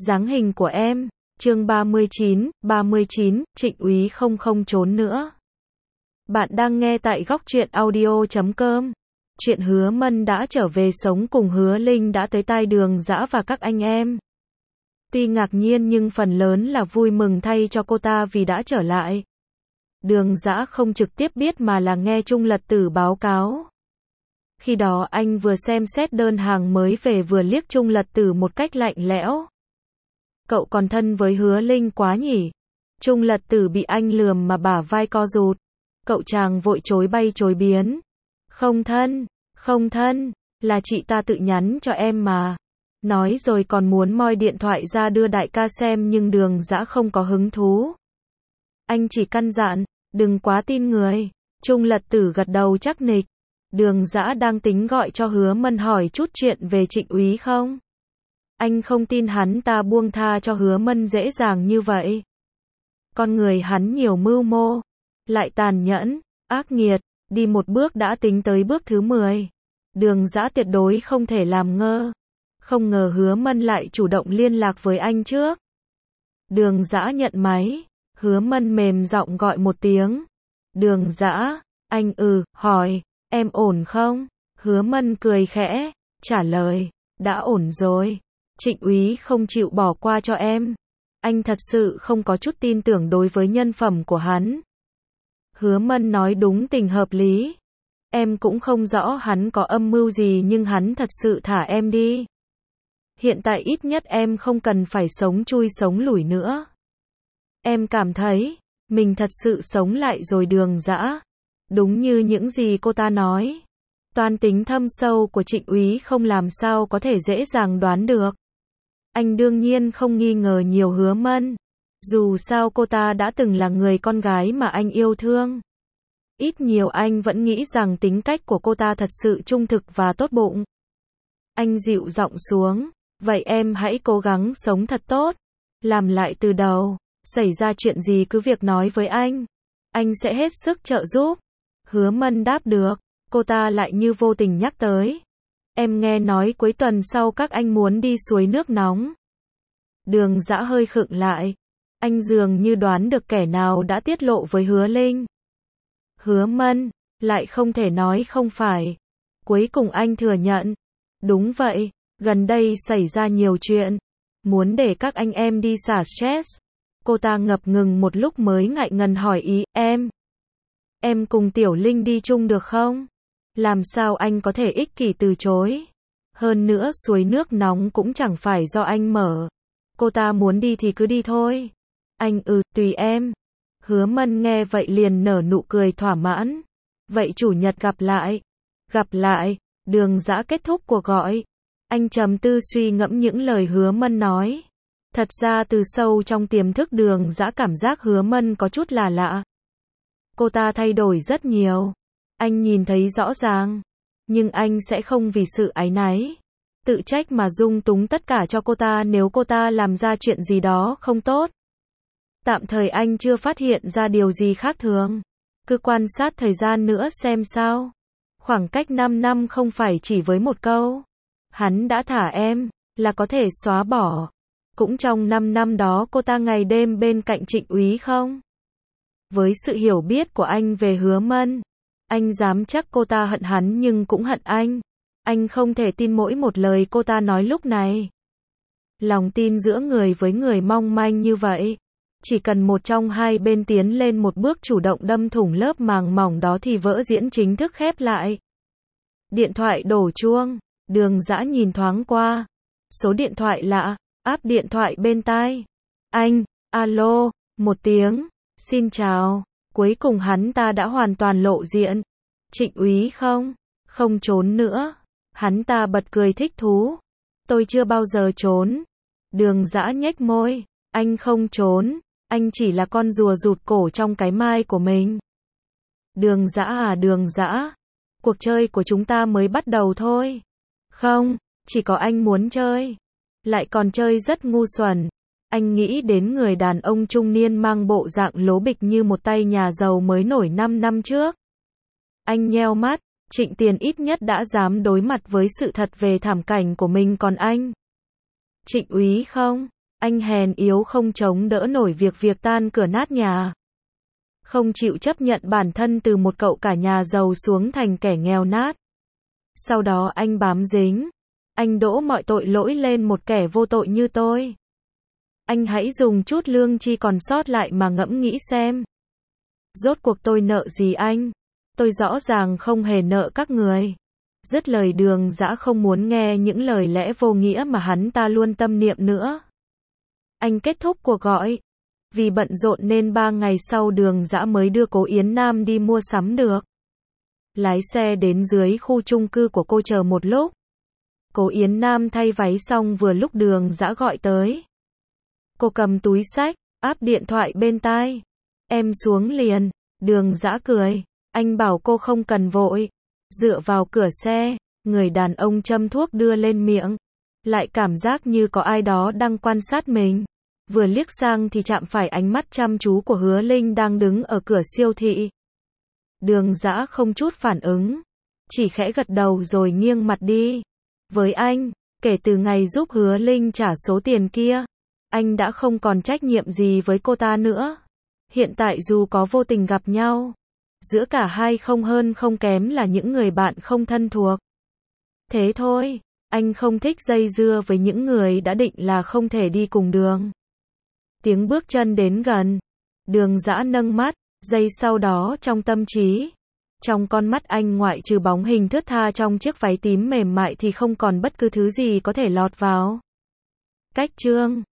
Dáng hình của em. Chương 39, Trịnh Úy không trốn nữa. Bạn đang nghe tại góc truyện audio.com. Chuyện Hứa Mân đã trở về sống cùng Hứa Linh đã tới tai Đường Dã và các anh em. Tuy ngạc nhiên nhưng phần lớn là vui mừng thay cho cô ta vì đã trở lại. Đường Dã không trực tiếp biết mà là nghe Trung Lật Tử báo cáo. Khi đó anh vừa xem xét đơn hàng mới về vừa liếc Trung Lật Tử một cách lạnh lẽo. Cậu còn thân với Hứa Linh quá nhỉ? Trung Lật Tử bị anh lườm mà bả vai co rụt. Cậu chàng vội chối bay chối biến. Không thân, là chị ta tự nhắn cho em mà. Nói rồi còn muốn moi điện thoại ra đưa đại ca xem nhưng Đường Dã không có hứng thú. Anh chỉ căn dặn, đừng quá tin người. Trung Lật Tử gật đầu chắc nịch. Đường Dã đang tính gọi cho Hứa Mân hỏi chút chuyện về Trịnh Úy không? Anh không tin hắn ta buông tha cho Hứa Mân dễ dàng như vậy. Con người hắn nhiều mưu mô, lại tàn nhẫn, ác nghiệt, đi một bước đã tính tới bước thứ 10. Đường Dã tuyệt đối không thể làm ngơ. Không ngờ Hứa Mân lại chủ động liên lạc với anh trước. Đường Dã nhận máy, Hứa Mân mềm giọng gọi một tiếng. Đường Dã, anh hỏi, em ổn không? Hứa Mân cười khẽ, trả lời, đã ổn rồi. Trịnh Úy không chịu bỏ qua cho em. Anh thật sự không có chút tin tưởng đối với nhân phẩm của hắn. Hứa Mân nói đúng tình hợp lý. Em cũng không rõ hắn có âm mưu gì nhưng hắn thật sự thả em đi. Hiện tại ít nhất em không cần phải sống chui sống lủi nữa. Em cảm thấy, mình thật sự sống lại rồi. Đường Dã. Đúng như những gì cô ta nói. Toan tính thâm sâu của Trịnh Úy không làm sao có thể dễ dàng đoán được. Anh đương nhiên không nghi ngờ nhiều Hứa Mân. Dù sao cô ta đã từng là người con gái mà anh yêu thương. Ít nhiều anh vẫn nghĩ rằng tính cách của cô ta thật sự trung thực và tốt bụng. Anh dịu giọng xuống. Vậy em hãy cố gắng sống thật tốt. Làm lại từ đầu. Xảy ra chuyện gì cứ việc nói với anh. Anh sẽ hết sức trợ giúp. Hứa Mân đáp được. Cô ta lại như vô tình nhắc tới. Em nghe nói cuối tuần sau các anh muốn đi suối nước nóng. Đường Dã hơi khựng lại. Anh dường như đoán được kẻ nào đã tiết lộ với Hứa Linh. Hứa Mân, lại không thể nói không phải. Cuối cùng anh thừa nhận. Đúng vậy, gần đây xảy ra nhiều chuyện. Muốn để các anh em đi xả stress. Cô ta ngập ngừng một lúc mới ngại ngần hỏi ý, em cùng Tiểu Linh đi chung được không? Làm sao anh có thể ích kỷ từ chối? Hơn nữa suối nước nóng cũng chẳng phải do anh mở. Cô ta muốn đi thì cứ đi thôi. Anh tùy em. Hứa Mân nghe vậy liền nở nụ cười thỏa mãn. Vậy chủ nhật gặp lại. Gặp lại. Đường Dã kết thúc cuộc gọi. Anh trầm tư suy ngẫm những lời Hứa Mân nói. Thật ra từ sâu trong tiềm thức Đường Dã cảm giác Hứa Mân có chút là lạ. Cô ta thay đổi rất nhiều. Anh nhìn thấy rõ ràng. Nhưng anh sẽ không vì sự áy náy, tự trách mà dung túng tất cả cho cô ta nếu cô ta làm ra chuyện gì đó không tốt. Tạm thời anh chưa phát hiện ra điều gì khác thường. Cứ quan sát thời gian nữa xem sao. Khoảng cách 5 năm không phải chỉ với một câu. Hắn đã thả em, là có thể xóa bỏ. Cũng trong 5 năm đó cô ta ngày đêm bên cạnh Trịnh Úy không? Với sự hiểu biết của anh về Hứa Mân, anh dám chắc cô ta hận hắn nhưng cũng hận anh. Anh không thể tin mỗi một lời cô ta nói lúc này. Lòng tin giữa người với người mong manh như vậy. Chỉ cần một trong hai bên tiến lên một bước chủ động đâm thủng lớp màng mỏng đó thì vở diễn chính thức khép lại. Điện thoại đổ chuông. Đường Dã nhìn thoáng qua. Số điện thoại lạ. Áp điện thoại bên tai. Anh, alo, một tiếng. Xin chào. Cuối cùng hắn ta đã hoàn toàn lộ diện. Trịnh Úy không trốn nữa. Hắn ta bật cười thích thú. Tôi chưa bao giờ trốn. Đường Dã nhếch môi. Anh không trốn. Anh chỉ là con rùa rụt cổ trong cái mai của mình. Đường Dã à Đường Dã. Cuộc chơi của chúng ta mới bắt đầu thôi. Không, chỉ có anh muốn chơi. Lại còn chơi rất ngu xuẩn. Anh nghĩ đến người đàn ông trung niên mang bộ dạng lố bịch như một tay nhà giàu mới nổi 5 năm trước. Anh nheo mắt. Trịnh Tiền ít nhất đã dám đối mặt với sự thật về thảm cảnh của mình còn anh. Trịnh Úy Anh hèn yếu không chống đỡ nổi việc tan cửa nát nhà. Không chịu chấp nhận bản thân từ một cậu cả nhà giàu xuống thành kẻ nghèo nát. Sau đó anh bám dính. Anh đổ mọi tội lỗi lên một kẻ vô tội như tôi. Anh hãy dùng chút lương tri còn sót lại mà ngẫm nghĩ xem. Rốt cuộc tôi nợ gì anh? Tôi rõ ràng không hề nợ các người. Dứt lời Đường Dã không muốn nghe những lời lẽ vô nghĩa mà hắn ta luôn tâm niệm nữa. Anh kết thúc cuộc gọi. Vì bận rộn nên 3 ngày sau Đường Dã mới đưa Cố Yến Nam đi mua sắm được. Lái xe đến dưới khu chung cư của cô chờ một lúc. Cố Yến Nam thay váy xong vừa lúc Đường Dã gọi tới. Cô cầm túi xách, áp điện thoại bên tai. Em xuống liền. Đường Dã cười. Anh bảo cô không cần vội. Dựa vào cửa xe, người đàn ông châm thuốc đưa lên miệng. Lại cảm giác như có ai đó đang quan sát mình. Vừa liếc sang thì chạm phải ánh mắt chăm chú của Hứa Linh đang đứng ở cửa siêu thị. Đường Dã không chút phản ứng. Chỉ khẽ gật đầu rồi nghiêng mặt đi. Với anh, kể từ ngày giúp Hứa Linh trả số tiền kia, anh đã không còn trách nhiệm gì với cô ta nữa. Hiện tại dù có vô tình gặp nhau, giữa cả hai không hơn không kém là những người bạn không thân thuộc. Thế thôi, anh không thích dây dưa với những người đã định là không thể đi cùng đường. Tiếng bước chân đến gần. Đường Dã nâng mắt, giây sau đó trong tâm trí. Trong con mắt anh ngoại trừ bóng hình thướt tha trong chiếc váy tím mềm mại thì không còn bất cứ thứ gì có thể lọt vào. Cách chương